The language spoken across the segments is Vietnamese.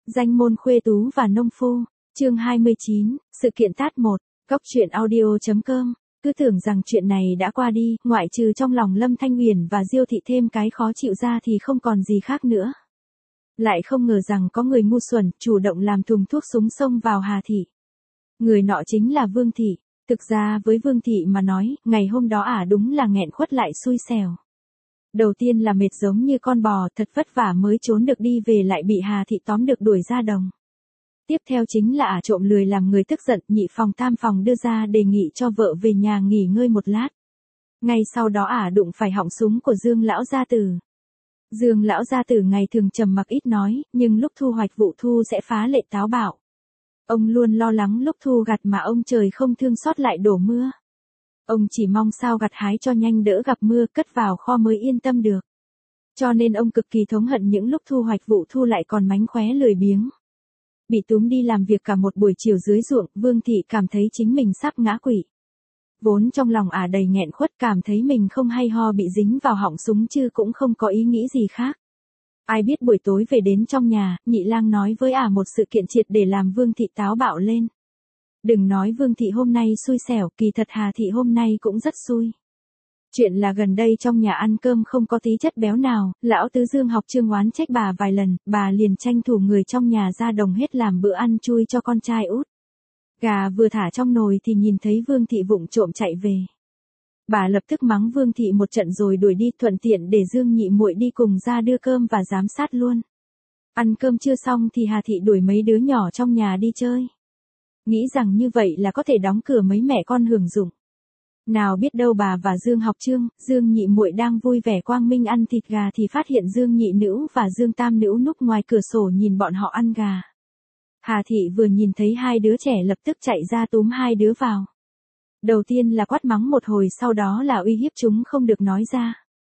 Danh môn khuê tú và nông phu, chương 29, sự kiện tát 1, góc truyện audio.com. Cứ tưởng rằng chuyện này đã qua đi, ngoại trừ trong lòng Lâm Thanh Uyển và Diêu Thị thêm cái khó chịu ra thì không còn gì khác nữa. Lại không ngờ rằng có người ngu xuẩn, chủ động làm thùng thuốc súng xông vào Hà Thị. Người nọ chính là Vương Thị. Thực ra với Vương Thị mà nói, ngày hôm đó đúng là nghẹn khuất lại xui xẻo. Đầu tiên là mệt giống như con bò, thật vất vả mới trốn được đi về lại bị Hà Thị tóm được đuổi ra đồng. Tiếp theo chính là trộm lười làm người tức giận, nhị phòng tam phòng đưa ra đề nghị cho vợ về nhà nghỉ ngơi một lát. Ngay sau đó đụng phải họng súng của Dương lão gia tử. Dương lão gia tử ngày thường trầm mặc ít nói, nhưng lúc thu hoạch vụ thu sẽ phá lệ táo bạo. Ông luôn lo lắng lúc thu gặt mà ông trời không thương xót lại đổ mưa. Ông chỉ mong sao gặt hái cho nhanh đỡ gặp mưa, cất vào kho mới yên tâm được. Cho nên ông cực kỳ thống hận những lúc thu hoạch vụ thu lại còn mánh khóe lười biếng. Bị túm đi làm việc cả một buổi chiều dưới ruộng, Vương Thị cảm thấy chính mình sắp ngã quỵ. Vốn trong lòng đầy nghẹn khuất, cảm thấy mình không hay ho bị dính vào họng súng chứ cũng không có ý nghĩ gì khác. Ai biết buổi tối về đến trong nhà, nhị lang nói với một sự kiện triệt để làm Vương Thị táo bạo lên. Đừng nói Vương Thị hôm nay xui xẻo, kỳ thật Hà Thị hôm nay cũng rất xui. Chuyện là gần đây trong nhà ăn cơm không có tí chất béo nào, lão tứ Dương học Trương oán trách bà vài lần, bà liền tranh thủ người trong nhà ra đồng hết làm bữa ăn chui cho con trai út. Gà vừa thả trong nồi thì nhìn thấy Vương Thị vụng trộm chạy về. Bà lập tức mắng Vương Thị một trận rồi đuổi đi, thuận tiện để Dương nhị muội đi cùng ra đưa cơm và giám sát luôn. Ăn cơm chưa xong thì Hà Thị đuổi mấy đứa nhỏ trong nhà đi chơi. Nghĩ rằng như vậy là có thể đóng cửa mấy mẹ con hưởng dụng. Nào biết đâu bà và Dương học Trương, Dương nhị muội đang vui vẻ quang minh ăn thịt gà thì phát hiện Dương nhị nữ và Dương tam nữ núp ngoài cửa sổ nhìn bọn họ ăn gà. Hà Thị vừa nhìn thấy hai đứa trẻ lập tức chạy ra túm hai đứa vào. Đầu tiên là quát mắng một hồi, sau đó là uy hiếp chúng không được nói ra.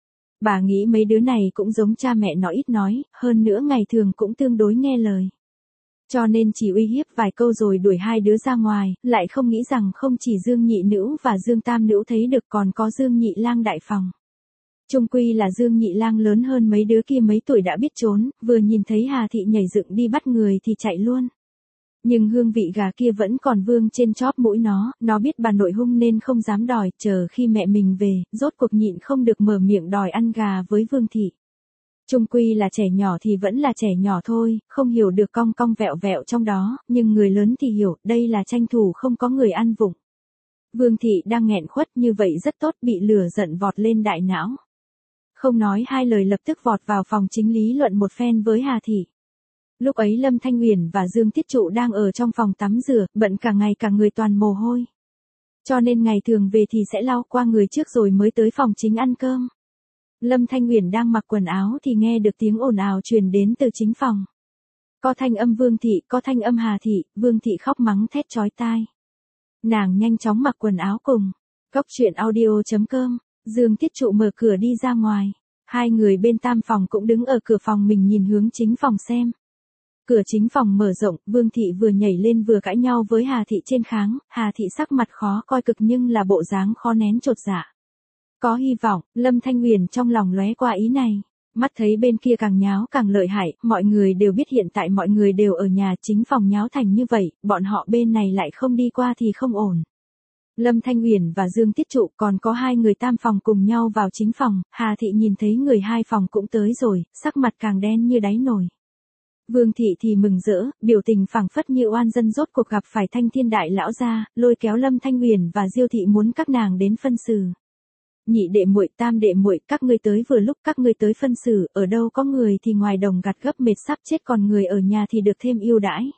Bà nghĩ mấy đứa này cũng giống cha mẹ nó ít nói, hơn nữa ngày thường cũng tương đối nghe lời. Cho nên chỉ uy hiếp vài câu rồi đuổi hai đứa ra ngoài, lại không nghĩ rằng không chỉ Dương nhị nữ và Dương tam nữ thấy được còn có Dương nhị lang đại phòng. Chung quy là Dương nhị lang lớn hơn mấy đứa kia mấy tuổi đã biết trốn, vừa nhìn thấy Hà Thị nhảy dựng đi bắt người thì chạy luôn. Nhưng hương vị gà kia vẫn còn vương trên chóp mũi nó biết bà nội hung nên không dám đòi, chờ khi mẹ mình về, rốt cuộc nhịn không được mở miệng đòi ăn gà với Vương Thị. Chung quy là trẻ nhỏ thì vẫn là trẻ nhỏ thôi, không hiểu được cong cong vẹo vẹo trong đó, nhưng người lớn thì hiểu, đây là tranh thủ không có người ăn vụng. Vương Thị đang nghẹn khuất như vậy rất tốt, bị lửa giận vọt lên đại não. Không nói hai lời lập tức vọt vào phòng chính lý luận một phen với Hà Thị. Lúc ấy Lâm Thanh Uyển và Dương Tiết Trụ đang ở trong phòng tắm rửa, bận cả ngày cả người toàn mồ hôi. Cho nên ngày thường về thì sẽ lau qua người trước rồi mới tới phòng chính ăn cơm. Lâm Thanh Uyển đang mặc quần áo thì nghe được tiếng ồn ào truyền đến từ chính phòng. Có thanh âm Vương Thị, có thanh âm Hà Thị, Vương Thị khóc mắng thét chói tai. Nàng nhanh chóng mặc quần áo cùng. Góc truyện audio.com, Dương Tiết Trụ mở cửa đi ra ngoài. Hai người bên tam phòng cũng đứng ở cửa phòng mình nhìn hướng chính phòng xem. Cửa chính phòng mở rộng, Vương Thị vừa nhảy lên vừa cãi nhau với Hà Thị trên kháng, Hà Thị sắc mặt khó coi cực nhưng là bộ dáng khó nén chột dạ. Có hy vọng, Lâm Thanh Uyển trong lòng lóe qua ý này. Mắt thấy bên kia càng nháo càng lợi hại, mọi người đều biết hiện tại mọi người đều ở nhà, chính phòng nháo thành như vậy, bọn họ bên này lại không đi qua thì không ổn. Lâm Thanh Uyển và Dương Tiết Trụ còn có hai người tam phòng cùng nhau vào chính phòng, Hà Thị nhìn thấy người hai phòng cũng tới rồi, sắc mặt càng đen như đáy nồi. Vương Thị thì mừng rỡ, biểu tình phảng phất như oan dân rốt cuộc gặp phải thanh thiên đại lão gia, lôi kéo Lâm Thanh Uyển và Diêu Thị muốn các nàng đến phân xử. Nhị đệ muội, tam đệ muội, các ngươi tới vừa lúc, các ngươi tới phân xử, ở đâu có người thì ngoài đồng gặt gấp mệt sắp chết, còn người ở nhà thì được thêm ưu đãi.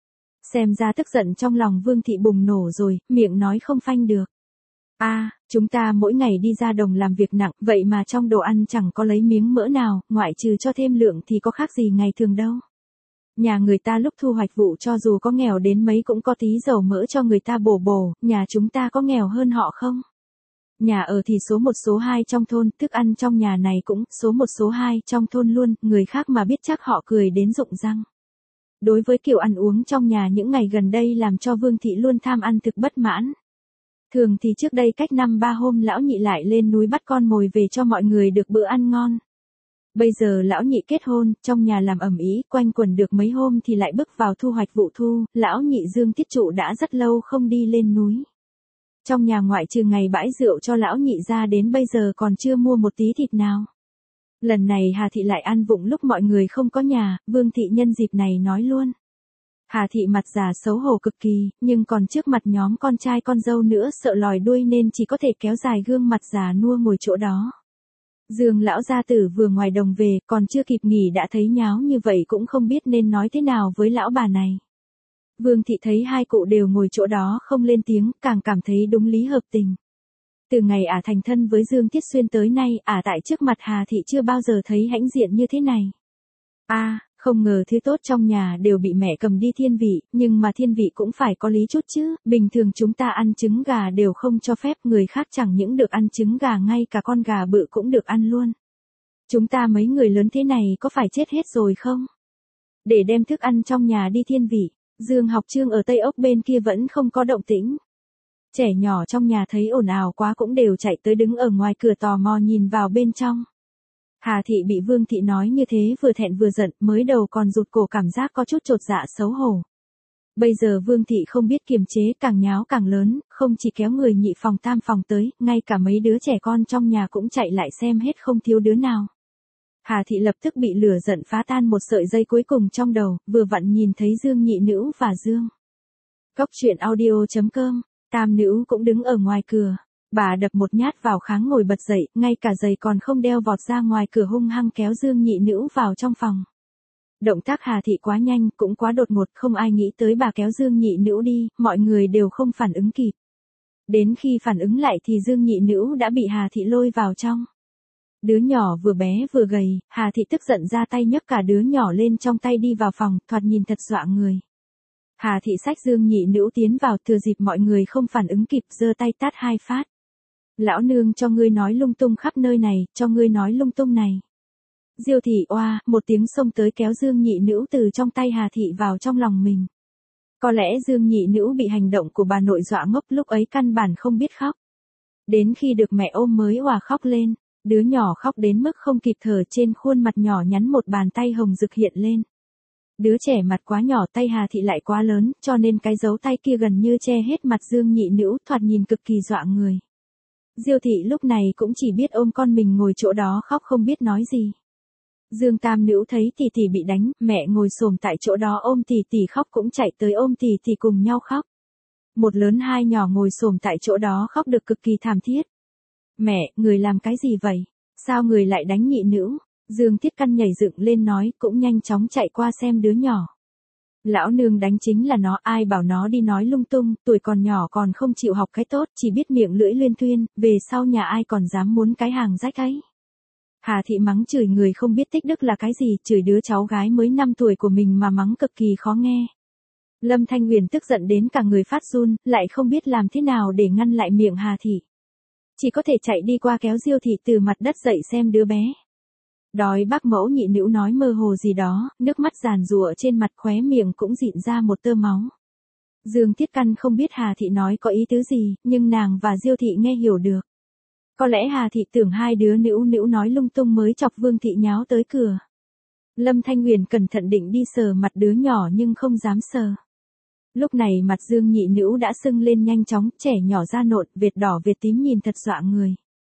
Xem ra tức giận trong lòng Vương Thị bùng nổ rồi, miệng nói không phanh được. Chúng ta mỗi ngày đi ra đồng làm việc nặng, vậy mà trong đồ ăn chẳng có lấy miếng mỡ nào, ngoại trừ cho thêm lượng thì có khác gì ngày thường đâu. Nhà người ta lúc thu hoạch vụ cho dù có nghèo đến mấy cũng có tí dầu mỡ cho người ta bổ bổ, nhà chúng ta có nghèo hơn họ không? Nhà ở thì số 1 số 2 trong thôn, thức ăn trong nhà này cũng số 1 số 2 trong thôn luôn, người khác mà biết chắc họ cười đến rụng răng. Đối với kiểu ăn uống trong nhà những ngày gần đây làm cho Vương Thị luôn tham ăn thực bất mãn. Thường thì trước đây cách 5-3 hôm lão nhị lại lên núi bắt con mồi về cho mọi người được bữa ăn ngon. Bây giờ lão nhị kết hôn, trong nhà làm ầm ĩ, quanh quẩn được mấy hôm thì lại bước vào thu hoạch vụ thu, lão nhị Dương Tiết Trụ đã rất lâu không đi lên núi. Trong nhà ngoại trừ ngày bãi rượu cho lão nhị ra đến bây giờ còn chưa mua một tí thịt nào. Lần này Hà Thị lại ăn vụng lúc mọi người không có nhà, Vương Thị nhân dịp này nói luôn. Hà Thị mặt già xấu hổ cực kỳ, nhưng còn trước mặt nhóm con trai con dâu nữa sợ lòi đuôi nên chỉ có thể kéo dài gương mặt già nua ngồi chỗ đó. Dương lão gia tử vừa ngoài đồng về, còn chưa kịp nghỉ đã thấy nháo như vậy cũng không biết nên nói thế nào với lão bà này. Vương Thị thấy hai cụ đều ngồi chỗ đó không lên tiếng, càng cảm thấy đúng lý hợp tình. Từ ngày ả thành thân với Dương Tiết Xuyên tới nay, ả tại trước mặt Hà Thị chưa bao giờ thấy hãnh diện như thế này. Không ngờ thứ tốt trong nhà đều bị mẹ cầm đi thiên vị, nhưng mà thiên vị cũng phải có lý chút chứ, bình thường chúng ta ăn trứng gà đều không cho phép, người khác chẳng những được ăn trứng gà, ngay cả con gà bự cũng được ăn luôn. Chúng ta mấy người lớn thế này có phải chết hết rồi không? Để đem thức ăn trong nhà đi thiên vị, Dương Học Trương ở Tây Ốc bên kia vẫn không có động tĩnh. Trẻ nhỏ trong nhà thấy ồn ào quá cũng đều chạy tới đứng ở ngoài cửa tò mò nhìn vào bên trong. Hà Thị bị Vương Thị nói như thế vừa thẹn vừa giận, mới đầu còn rụt cổ cảm giác có chút chột dạ xấu hổ. Bây giờ Vương Thị không biết kiềm chế, càng nháo càng lớn, không chỉ kéo người nhị phòng tam phòng tới, ngay cả mấy đứa trẻ con trong nhà cũng chạy lại xem hết không thiếu đứa nào. Hà Thị lập tức bị lửa giận phá tan một sợi dây cuối cùng trong đầu, vừa vặn nhìn thấy Dương nhị nữ và Dương. Cốc truyện audio.com, tam nữ cũng đứng ở ngoài cửa. Bà đập một nhát vào kháng ngồi bật dậy, ngay cả giày còn không đeo vọt ra ngoài cửa hung hăng kéo Dương nhị nữ vào trong phòng. Động tác Hà Thị quá nhanh, cũng quá đột ngột, không ai nghĩ tới bà kéo Dương nhị nữ đi, mọi người đều không phản ứng kịp. Đến khi phản ứng lại thì Dương nhị nữ đã bị Hà Thị lôi vào trong. Đứa nhỏ vừa bé vừa gầy, Hà Thị tức giận ra tay nhấc cả đứa nhỏ lên trong tay đi vào phòng, thoạt nhìn thật dọa người. Hà Thị xách Dương nhị nữ tiến vào, thừa dịp mọi người không phản ứng kịp, giơ tay tát hai phát. Lão nương cho ngươi nói lung tung khắp nơi này, cho ngươi nói lung tung này. Diêu Thị oa, một tiếng xông tới kéo Dương nhị nữ từ trong tay Hà Thị vào trong lòng mình. Có lẽ Dương nhị nữ bị hành động của bà nội dọa ngốc, lúc ấy căn bản không biết khóc. Đến khi được mẹ ôm mới òa khóc lên, đứa nhỏ khóc đến mức không kịp thở, trên khuôn mặt nhỏ nhắn một bàn tay hồng rực hiện lên. Đứa trẻ mặt quá nhỏ, tay Hà Thị lại quá lớn, cho nên cái dấu tay kia gần như che hết mặt Dương nhị nữ, thoạt nhìn cực kỳ dọa người. Diêu Thị lúc này cũng chỉ biết ôm con mình ngồi chỗ đó khóc không biết nói gì. Dương tam nữ thấy tỷ tỷ bị đánh, mẹ ngồi xổm tại chỗ đó ôm tỷ tỷ khóc cũng chạy tới ôm tỷ tỷ cùng nhau khóc. Một lớn hai nhỏ ngồi xổm tại chỗ đó khóc được cực kỳ thảm thiết. Mẹ, người làm cái gì vậy? Sao người lại đánh nhị nữ? Dương Tiết Căn nhảy dựng lên nói, cũng nhanh chóng chạy qua xem đứa nhỏ. Lão nương đánh chính là nó, ai bảo nó đi nói lung tung, tuổi còn nhỏ còn không chịu học cái tốt, chỉ biết miệng lưỡi luyên thuyên, về sau nhà ai còn dám muốn cái hàng rách ấy. Hà Thị mắng chửi người không biết tích đức là cái gì, chửi đứa cháu gái mới 5 tuổi của mình mà mắng cực kỳ khó nghe. Lâm Thanh Huyền tức giận đến cả người phát run, lại không biết làm thế nào để ngăn lại miệng Hà Thị. Chỉ có thể chạy đi qua kéo Diêu Thị từ mặt đất dậy xem đứa bé. Đói bác mẫu nhị nữ nói mơ hồ gì đó, nước mắt giàn giụa trên mặt, khóe miệng cũng dịn ra một tơ máu. Dương Tiết Căn không biết Hà Thị nói có ý tứ gì, nhưng nàng và Diêu Thị nghe hiểu được. Có lẽ Hà Thị tưởng hai đứa nữu nữu nói lung tung mới chọc Vương Thị nháo tới cửa. Lâm Thanh Huyền cẩn thận định đi sờ mặt đứa nhỏ nhưng không dám sờ. Lúc này mặt Dương nhị nữu đã sưng lên nhanh chóng, trẻ nhỏ da nộn, vệt đỏ vệt tím nhìn thật dọa người.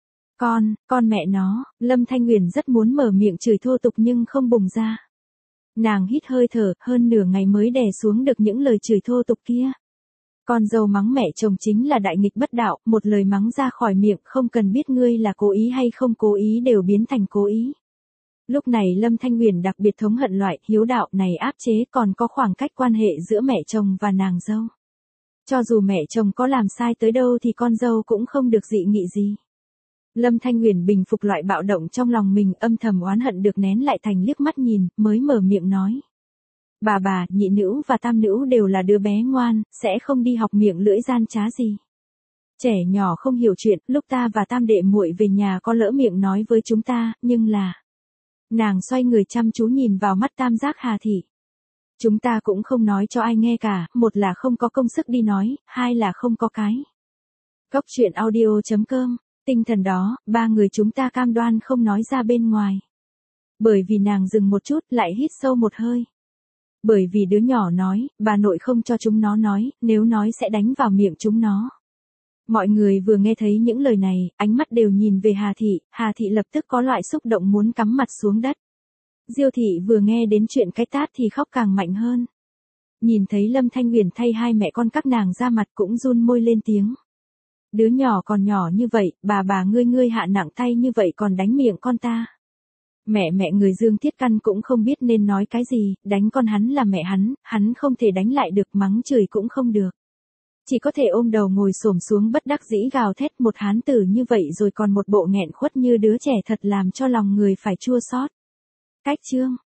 Con mẹ nó, Lâm Thanh Huyền rất muốn mở miệng chửi thô tục nhưng không bùng ra. Nàng hít hơi thở, hơn nửa ngày mới đè xuống được những lời chửi thô tục kia. Con dâu mắng mẹ chồng chính là đại nghịch bất đạo, một lời mắng ra khỏi miệng không cần biết ngươi là cố ý hay không cố ý đều biến thành cố ý. Lúc này Lâm Thanh Huyền đặc biệt thống hận loại hiếu đạo này áp chế, còn có khoảng cách quan hệ giữa mẹ chồng và nàng dâu. Cho dù mẹ chồng có làm sai tới đâu thì con dâu cũng không được dị nghị gì. Lâm Thanh Huyền bình phục loại bạo động trong lòng mình, âm thầm oán hận được nén lại thành liếc mắt nhìn, mới mở miệng nói. Bà, nhị nữ và tam nữ đều là đứa bé ngoan, sẽ không đi học miệng lưỡi gian trá gì. Trẻ nhỏ không hiểu chuyện, lúc ta và tam đệ muội về nhà có lỡ miệng nói với chúng ta, nhưng là... Nàng xoay người chăm chú nhìn vào mắt tam giác Hà Thị. Chúng ta cũng không nói cho ai nghe cả, một là không có công sức đi nói, hai là không có cái. Cốc truyện audio.com, tinh thần đó, ba người chúng ta cam đoan không nói ra bên ngoài. Bởi vì nàng dừng một chút lại hít sâu một hơi. Bởi vì đứa nhỏ nói, bà nội không cho chúng nó nói, nếu nói sẽ đánh vào miệng chúng nó. Mọi người vừa nghe thấy những lời này, ánh mắt đều nhìn về Hà Thị lập tức có loại xúc động muốn cắm mặt xuống đất. Diêu Thị vừa nghe đến chuyện cái tát thì khóc càng mạnh hơn. Nhìn thấy Lâm Thanh Uyển thay hai mẹ con các nàng ra mặt cũng run môi lên tiếng. Đứa nhỏ còn nhỏ như vậy, bà ngươi hạ nặng tay như vậy còn đánh miệng con ta. Mẹ người Dương Thiết Căn cũng không biết nên nói cái gì, đánh con hắn là mẹ hắn không thể đánh lại được, mắng chửi cũng không được. Chỉ có thể ôm đầu ngồi xổm xuống bất đắc dĩ gào thét, một hán tử như vậy rồi còn một bộ nghẹn khuất như đứa trẻ thật làm cho lòng người phải chua xót. Cách chương